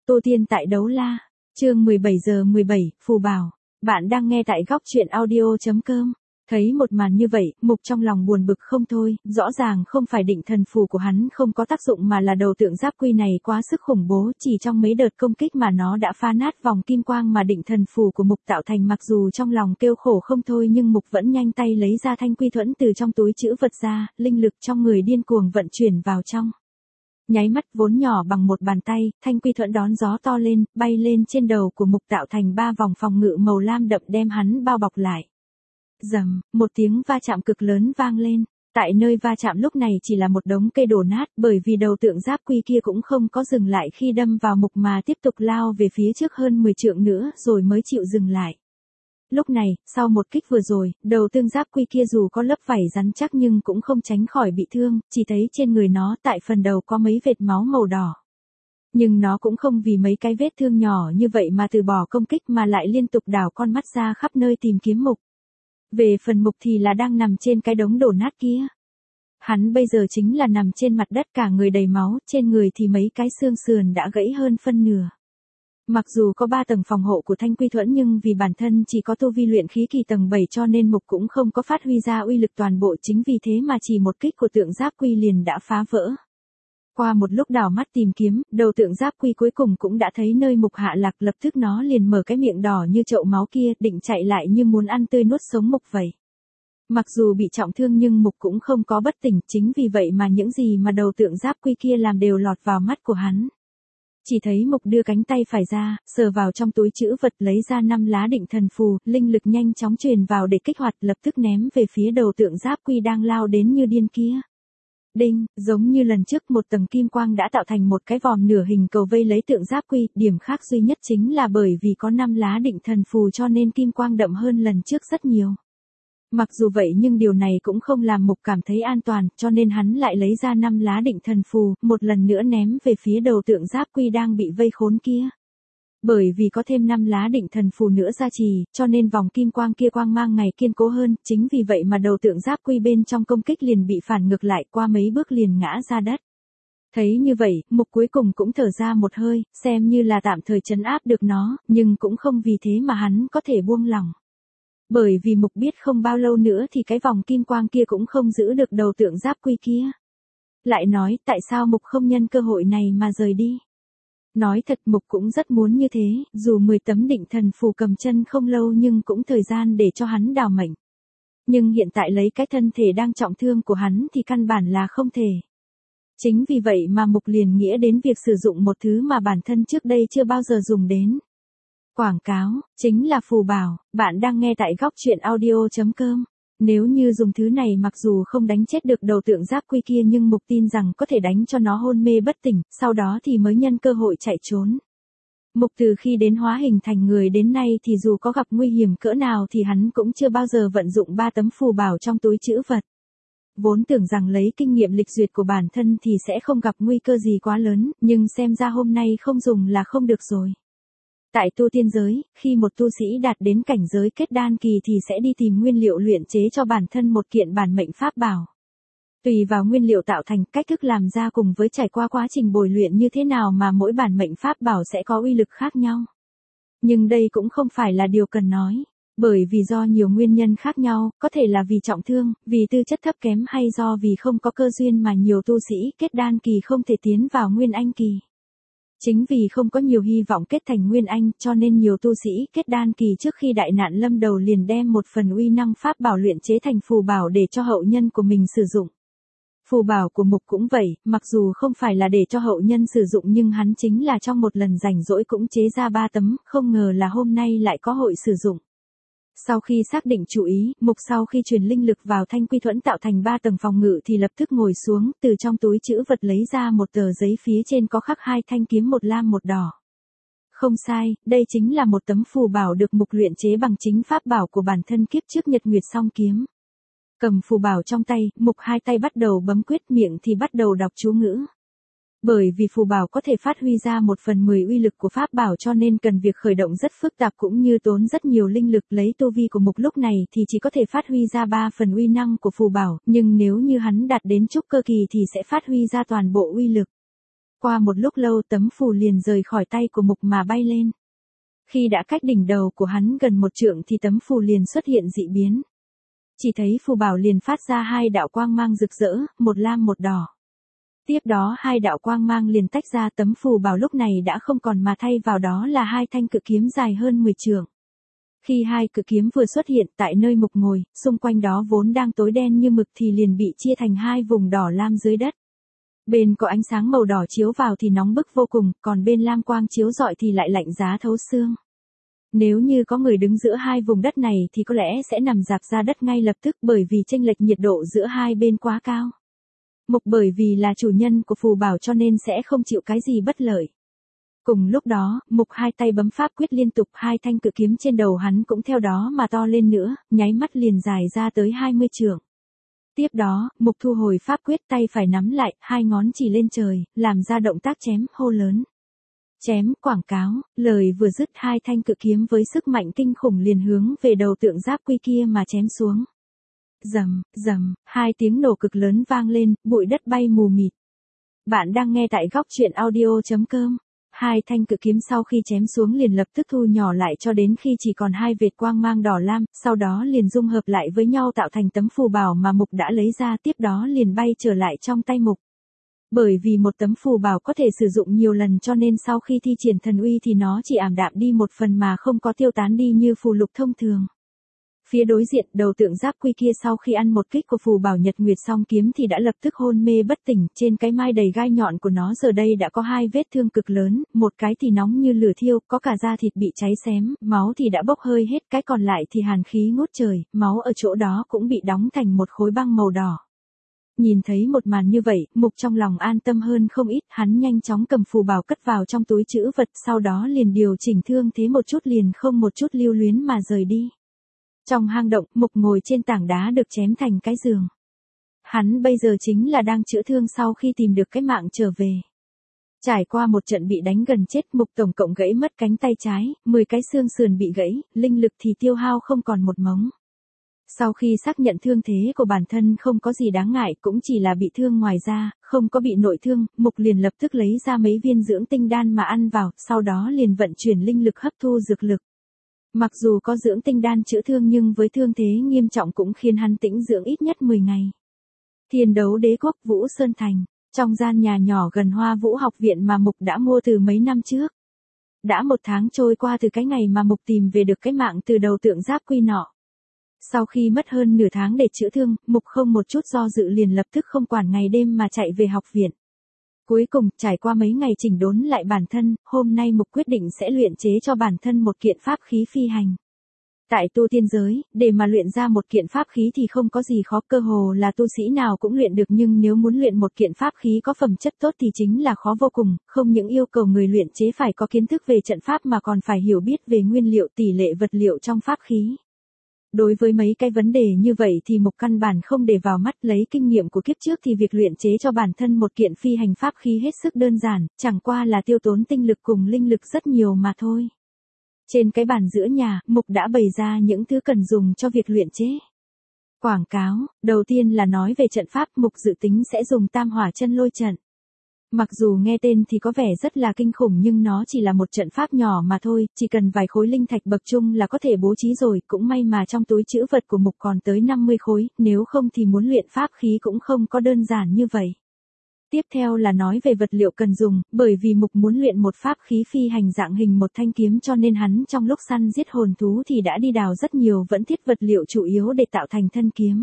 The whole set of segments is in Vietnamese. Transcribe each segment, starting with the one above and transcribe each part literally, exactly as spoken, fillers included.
Tô Tiên tại Đấu La, chương mười bảy giờ mười bảy, phù bảo. Bạn đang nghe tại góc truyện audio.com. Thấy một màn như vậy, Mục trong lòng buồn bực không thôi, rõ ràng không phải định thần phù của hắn không có tác dụng mà là đầu tượng giáp quy này quá sức khủng bố, chỉ trong mấy đợt công kích mà nó đã phá nát vòng kim quang mà định thần phù của Mục tạo thành. Mặc dù trong lòng kêu khổ không thôi nhưng Mục vẫn nhanh tay lấy ra thanh quy thuẫn từ trong túi trữ vật ra, linh lực trong người điên cuồng vận chuyển vào trong. Nháy mắt vốn nhỏ bằng một bàn tay, thanh quy thuẫn đón gió to lên, bay lên trên đầu của Mục tạo thành ba vòng phòng ngự màu lam đậm đem hắn bao bọc lại. Rầm, một tiếng va chạm cực lớn vang lên. Tại nơi va chạm lúc này chỉ là một đống cây đổ nát, bởi vì đầu tượng giáp quy kia cũng không có dừng lại khi đâm vào Mục mà tiếp tục lao về phía trước hơn mười trượng nữa rồi mới chịu dừng lại. Lúc này, sau một kích vừa rồi, đầu tương giáp quy kia dù có lớp vảy rắn chắc nhưng cũng không tránh khỏi bị thương, chỉ thấy trên người nó tại phần đầu có mấy vệt máu màu đỏ. Nhưng nó cũng không vì mấy cái vết thương nhỏ như vậy mà từ bỏ công kích mà lại liên tục đảo con mắt ra khắp nơi tìm kiếm Mục. Về phần Mục thì là đang nằm trên cái đống đổ nát kia. Hắn bây giờ chính là nằm trên mặt đất cả người đầy máu, trên người thì mấy cái xương sườn đã gãy hơn phân nửa. Mặc dù có ba tầng phòng hộ của thanh quy thuẫn nhưng vì bản thân chỉ có tu vi luyện khí kỳ tầng bảy cho nên Mục cũng không có phát huy ra uy lực toàn bộ, chính vì thế mà chỉ một kích của tượng giáp quy liền đã phá vỡ. Qua một lúc đảo mắt tìm kiếm, đầu tượng giáp quy cuối cùng cũng đã thấy nơi Mục hạ lạc, lập tức nó liền mở cái miệng đỏ như chậu máu kia, định chạy lại như muốn ăn tươi nuốt sống Mục vậy. Mặc dù bị trọng thương nhưng Mục cũng không có bất tỉnh, chính vì vậy mà những gì mà đầu tượng giáp quy kia làm đều lọt vào mắt của hắn. Chỉ thấy Mục đưa cánh tay phải ra, sờ vào trong túi trữ vật lấy ra năm lá định thần phù, linh lực nhanh chóng truyền vào để kích hoạt, lập tức ném về phía đầu tượng giáp quy đang lao đến như điên kia. Đinh, giống như lần trước một tầng kim quang đã tạo thành một cái vòm nửa hình cầu vây lấy tượng giáp quy, điểm khác duy nhất chính là bởi vì có năm lá định thần phù cho nên kim quang đậm hơn lần trước rất nhiều. Mặc dù vậy nhưng điều này cũng không làm Mục cảm thấy an toàn, cho nên hắn lại lấy ra năm lá định thần phù, một lần nữa ném về phía đầu tượng giáp quy đang bị vây khốn kia. Bởi vì có thêm năm lá định thần phù nữa gia trì, cho nên vòng kim quang kia quang mang ngày kiên cố hơn, chính vì vậy mà đầu tượng giáp quy bên trong công kích liền bị phản ngược lại, qua mấy bước liền ngã ra đất. Thấy như vậy, Mục cuối cùng cũng thở ra một hơi, xem như là tạm thời trấn áp được nó, nhưng cũng không vì thế mà hắn có thể buông lỏng. Bởi vì Mục biết không bao lâu nữa thì cái vòng kim quang kia cũng không giữ được đầu tượng giáp quy kia. Lại nói, tại sao Mục không nhân cơ hội này mà rời đi? Nói thật Mục cũng rất muốn như thế, dù mười tấm định thần phù cầm chân không lâu nhưng cũng thời gian để cho hắn đào mệnh. Nhưng hiện tại lấy cái thân thể đang trọng thương của hắn thì căn bản là không thể. Chính vì vậy mà Mục liền nghĩa đến việc sử dụng một thứ mà bản thân trước đây chưa bao giờ dùng đến. Quảng cáo, chính là phù bảo, bạn đang nghe tại góc truyện audio.com. Nếu như dùng thứ này mặc dù không đánh chết được đầu tượng giáp quy kia nhưng Mục tin rằng có thể đánh cho nó hôn mê bất tỉnh, sau đó thì mới nhân cơ hội chạy trốn. Mục từ khi đến hóa hình thành người đến nay thì dù có gặp nguy hiểm cỡ nào thì hắn cũng chưa bao giờ vận dụng ba tấm phù bảo trong túi trữ vật. Vốn tưởng rằng lấy kinh nghiệm lịch duyệt của bản thân thì sẽ không gặp nguy cơ gì quá lớn, nhưng xem ra hôm nay không dùng là không được rồi. Tại tu tiên giới, khi một tu sĩ đạt đến cảnh giới kết đan kỳ thì sẽ đi tìm nguyên liệu luyện chế cho bản thân một kiện bản mệnh pháp bảo. Tùy vào nguyên liệu tạo thành, cách thức làm ra cùng với trải qua quá trình bồi luyện như thế nào mà mỗi bản mệnh pháp bảo sẽ có uy lực khác nhau. Nhưng đây cũng không phải là điều cần nói, bởi vì do nhiều nguyên nhân khác nhau, có thể là vì trọng thương, vì tư chất thấp kém hay do vì không có cơ duyên mà nhiều tu sĩ kết đan kỳ không thể tiến vào nguyên anh kỳ. Chính vì không có nhiều hy vọng kết thành nguyên anh cho nên nhiều tu sĩ kết đan kỳ trước khi đại nạn lâm đầu liền đem một phần uy năng pháp bảo luyện chế thành phù bảo để cho hậu nhân của mình sử dụng. Phù bảo của Mục cũng vậy, mặc dù không phải là để cho hậu nhân sử dụng nhưng hắn chính là trong một lần rảnh rỗi cũng chế ra ba tấm, không ngờ là hôm nay lại có hội sử dụng. Sau khi xác định chú ý, Mục sau khi truyền linh lực vào thanh quy thuẫn tạo thành ba tầng phòng ngự thì lập tức ngồi xuống, từ trong túi trữ vật lấy ra một tờ giấy phía trên có khắc hai thanh kiếm một lam một đỏ. Không sai, đây chính là một tấm phù bảo được Mục luyện chế bằng chính pháp bảo của bản thân kiếp trước Nhật Nguyệt Song Kiếm. Cầm phù bảo trong tay, Mục hai tay bắt đầu bấm quyết, miệng thì bắt đầu đọc chú ngữ. Bởi vì phù bảo có thể phát huy ra một phần mười uy lực của pháp bảo cho nên cần việc khởi động rất phức tạp cũng như tốn rất nhiều linh lực, lấy tu vi của Mục lúc này thì chỉ có thể phát huy ra ba phần uy năng của phù bảo, nhưng nếu như hắn đạt đến trúc cơ kỳ thì sẽ phát huy ra toàn bộ uy lực. Qua một lúc lâu tấm phù liền rời khỏi tay của Mục mà bay lên. Khi đã cách đỉnh đầu của hắn gần một trượng thì tấm phù liền xuất hiện dị biến. Chỉ thấy phù bảo liền phát ra hai đạo quang mang rực rỡ, một lam một đỏ. Tiếp đó hai đạo quang mang liền tách ra, tấm phù bảo lúc này đã không còn mà thay vào đó là hai thanh cự kiếm dài hơn mười trượng. Khi hai cự kiếm vừa xuất hiện tại nơi Mục ngồi, xung quanh đó vốn đang tối đen như mực thì liền bị chia thành hai vùng đỏ lam dưới đất. Bên có ánh sáng màu đỏ chiếu vào thì nóng bức vô cùng, còn bên lam quang chiếu rọi thì lại lạnh giá thấu xương. Nếu như có người đứng giữa hai vùng đất này thì có lẽ sẽ nằm rạp ra đất ngay lập tức, bởi vì chênh lệch nhiệt độ giữa hai bên quá cao. Mục bởi vì là chủ nhân của phù bảo cho nên sẽ không chịu cái gì bất lợi. Cùng lúc đó, Mục hai tay bấm pháp quyết liên tục, hai thanh cự kiếm trên đầu hắn cũng theo đó mà to lên nữa, nháy mắt liền dài ra tới hai mươi trượng. Tiếp đó, Mục thu hồi pháp quyết, tay phải nắm lại, hai ngón chỉ lên trời, làm ra động tác chém, hô lớn. Chém, quảng cáo, lời vừa dứt hai thanh cự kiếm với sức mạnh kinh khủng liền hướng về đầu tượng giáp quy kia mà chém xuống. Rầm, rầm, hai tiếng nổ cực lớn vang lên, bụi đất bay mù mịt. Bạn đang nghe tại góc truyện audio chấm com. Hai thanh cự kiếm sau khi chém xuống liền lập tức thu nhỏ lại cho đến khi chỉ còn hai vệt quang mang đỏ lam, sau đó liền dung hợp lại với nhau tạo thành tấm phù bảo mà Mục đã lấy ra, tiếp đó liền bay trở lại trong tay Mục. Bởi vì một tấm phù bảo có thể sử dụng nhiều lần cho nên sau khi thi triển thần uy thì nó chỉ ảm đạm đi một phần mà không có tiêu tán đi như phù lục thông thường. Phía đối diện, đầu tượng giáp quy kia sau khi ăn một kích của phù bảo Nhật Nguyệt song kiếm thì đã lập tức hôn mê bất tỉnh, trên cái mai đầy gai nhọn của nó giờ đây đã có hai vết thương cực lớn, một cái thì nóng như lửa thiêu, có cả da thịt bị cháy xém, máu thì đã bốc hơi hết, cái còn lại thì hàn khí ngút trời, máu ở chỗ đó cũng bị đóng thành một khối băng màu đỏ. Nhìn thấy một màn như vậy, Mục trong lòng an tâm hơn không ít, hắn nhanh chóng cầm phù bảo cất vào trong túi trữ vật, sau đó liền điều chỉnh thương thế một chút liền không một chút lưu luyến mà rời đi. Trong hang động, Mục ngồi trên tảng đá được chém thành cái giường. Hắn bây giờ chính là đang chữa thương sau khi tìm được cái mạng trở về. Trải qua một trận bị đánh gần chết, Mục tổng cộng gãy mất cánh tay trái, mười cái xương sườn bị gãy, linh lực thì tiêu hao không còn một mống. Sau khi xác nhận thương thế của bản thân không có gì đáng ngại, cũng chỉ là bị thương ngoài da, không có bị nội thương, Mục liền lập tức lấy ra mấy viên dưỡng tinh đan mà ăn vào, sau đó liền vận chuyển linh lực hấp thu dược lực. Mặc dù có dưỡng tinh đan chữa thương nhưng với thương thế nghiêm trọng cũng khiến hắn tĩnh dưỡng ít nhất mười ngày. Thiên đấu đế quốc Vũ Sơn Thành, trong gian nhà nhỏ gần Hoa Vũ học viện mà Mục đã mua từ mấy năm trước. Đã một tháng trôi qua từ cái ngày mà Mục tìm về được cái mạng từ đầu tượng giáp quy nọ. Sau khi mất hơn nửa tháng để chữa thương, Mục không một chút do dự liền lập tức không quản ngày đêm mà chạy về học viện. Cuối cùng, trải qua mấy ngày chỉnh đốn lại bản thân, hôm nay Mục quyết định sẽ luyện chế cho bản thân một kiện pháp khí phi hành. Tại tu tiên giới, để mà luyện ra một kiện pháp khí thì không có gì khó, cơ hồ là tu sĩ nào cũng luyện được, nhưng nếu muốn luyện một kiện pháp khí có phẩm chất tốt thì chính là khó vô cùng, không những yêu cầu người luyện chế phải có kiến thức về trận pháp mà còn phải hiểu biết về nguyên liệu, tỷ lệ vật liệu trong pháp khí. Đối với mấy cái vấn đề như vậy thì Mục căn bản không để vào mắt, lấy kinh nghiệm của kiếp trước thì việc luyện chế cho bản thân một kiện phi hành pháp khí hết sức đơn giản, chẳng qua là tiêu tốn tinh lực cùng linh lực rất nhiều mà thôi. Trên cái bàn giữa nhà, Mục đã bày ra những thứ cần dùng cho việc luyện chế. Quảng cáo, đầu tiên là nói về trận pháp, Mục dự tính sẽ dùng Tam Hỏa Chân Lôi trận. Mặc dù nghe tên thì có vẻ rất là kinh khủng nhưng nó chỉ là một trận pháp nhỏ mà thôi, chỉ cần vài khối linh thạch bậc trung là có thể bố trí rồi, cũng may mà trong túi trữ vật của Mục còn tới năm mươi khối, nếu không thì muốn luyện pháp khí cũng không có đơn giản như vậy. Tiếp theo là nói về vật liệu cần dùng, bởi vì Mục muốn luyện một pháp khí phi hành dạng hình một thanh kiếm cho nên hắn trong lúc săn giết hồn thú thì đã đi đào rất nhiều vẫn thiết vật liệu chủ yếu để tạo thành thân kiếm.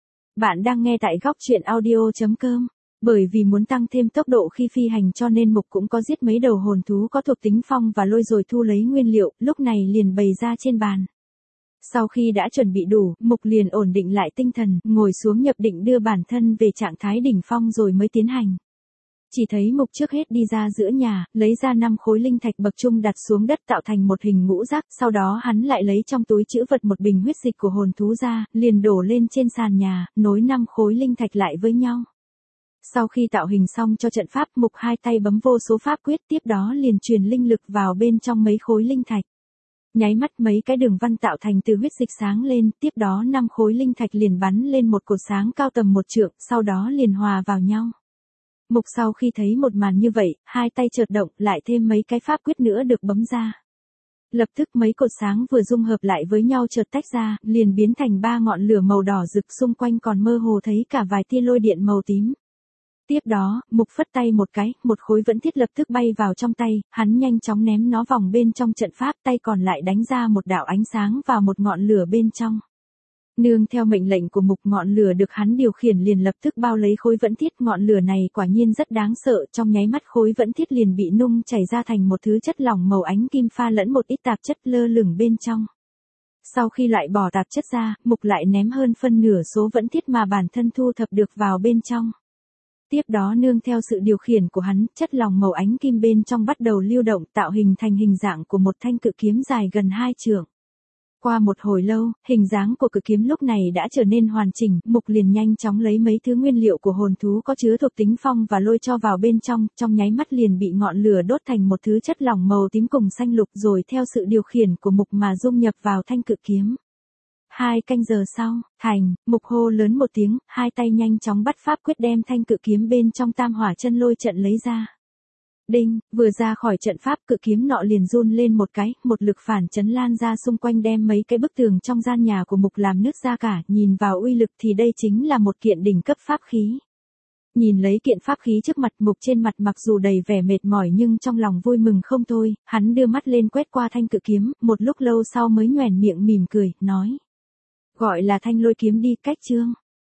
Bạn đang nghe tại góc truyện audio chấm com. Bởi vì muốn tăng thêm tốc độ khi phi hành cho nên Mục cũng có giết mấy đầu hồn thú có thuộc tính phong và lôi rồi thu lấy nguyên liệu, lúc này liền bày ra trên bàn. Sau khi đã chuẩn bị đủ, Mục liền ổn định lại tinh thần, ngồi xuống nhập định đưa bản thân về trạng thái đỉnh phong rồi mới tiến hành. Chỉ thấy Mục trước hết đi ra giữa nhà, lấy ra năm khối linh thạch bậc trung đặt xuống đất tạo thành một hình ngũ giác, sau đó hắn lại lấy trong túi trữ vật một bình huyết dịch của hồn thú ra, liền đổ lên trên sàn nhà, nối năm khối linh thạch lại với nhau. Sau khi tạo hình xong cho trận pháp, Mục hai tay bấm vô số pháp quyết, tiếp đó liền truyền linh lực vào bên trong mấy khối linh thạch. Nháy mắt mấy cái đường văn tạo thành từ huyết dịch sáng lên, tiếp đó năm khối linh thạch liền bắn lên một cột sáng cao tầm một trượng, sau đó liền hòa vào nhau. Mục sau khi thấy một màn như vậy, hai tay chợt động, lại thêm mấy cái pháp quyết nữa được bấm ra. Lập tức mấy cột sáng vừa dung hợp lại với nhau chợt tách ra, liền biến thành ba ngọn lửa màu đỏ rực, xung quanh còn mơ hồ thấy cả vài tia lôi điện màu tím. Tiếp đó, Mục phất tay một cái, một khối vẫn thiết lập tức bay vào trong tay, hắn nhanh chóng ném nó vòng bên trong trận pháp, tay còn lại đánh ra một đạo ánh sáng vào một ngọn lửa bên trong. Nương theo mệnh lệnh của Mục, ngọn lửa được hắn điều khiển liền lập tức bao lấy khối vẫn thiết, ngọn lửa này quả nhiên rất đáng sợ, trong nháy mắt khối vẫn thiết liền bị nung chảy ra thành một thứ chất lỏng màu ánh kim pha lẫn một ít tạp chất lơ lửng bên trong. Sau khi lại bỏ tạp chất ra, Mục lại ném hơn phân nửa số vẫn thiết mà bản thân thu thập được vào bên trong. Tiếp đó nương theo sự điều khiển của hắn, chất lỏng màu ánh kim bên trong bắt đầu lưu động, tạo hình thành hình dạng của một thanh cự kiếm dài gần hai trượng. Qua một hồi lâu, hình dáng của cự kiếm lúc này đã trở nên hoàn chỉnh, Mục liền nhanh chóng lấy mấy thứ nguyên liệu của hồn thú có chứa thuộc tính phong và lôi cho vào bên trong, trong nháy mắt liền bị ngọn lửa đốt thành một thứ chất lỏng màu tím cùng xanh lục, rồi theo sự điều khiển của Mục mà dung nhập vào thanh cự kiếm. Hai canh giờ sau, thành, Mục hô lớn một tiếng, hai tay nhanh chóng bắt pháp quyết đem thanh cự kiếm bên trong tam hỏa chân lôi trận lấy ra. Đinh, vừa ra khỏi trận pháp, cự kiếm nọ liền run lên một cái, một lực phản chấn lan ra xung quanh đem mấy cái bức tường trong gian nhà của Mục làm nứt ra cả, nhìn vào uy lực thì đây chính là một kiện đỉnh cấp pháp khí. Nhìn lấy kiện pháp khí trước mặt, Mục trên mặt mặc dù đầy vẻ mệt mỏi nhưng trong lòng vui mừng không thôi, hắn đưa mắt lên quét qua thanh cự kiếm, một lúc lâu sau mới nhoẻn miệng mỉm cười, nói. Gọi là thanh lôi kiếm đi, cách chương.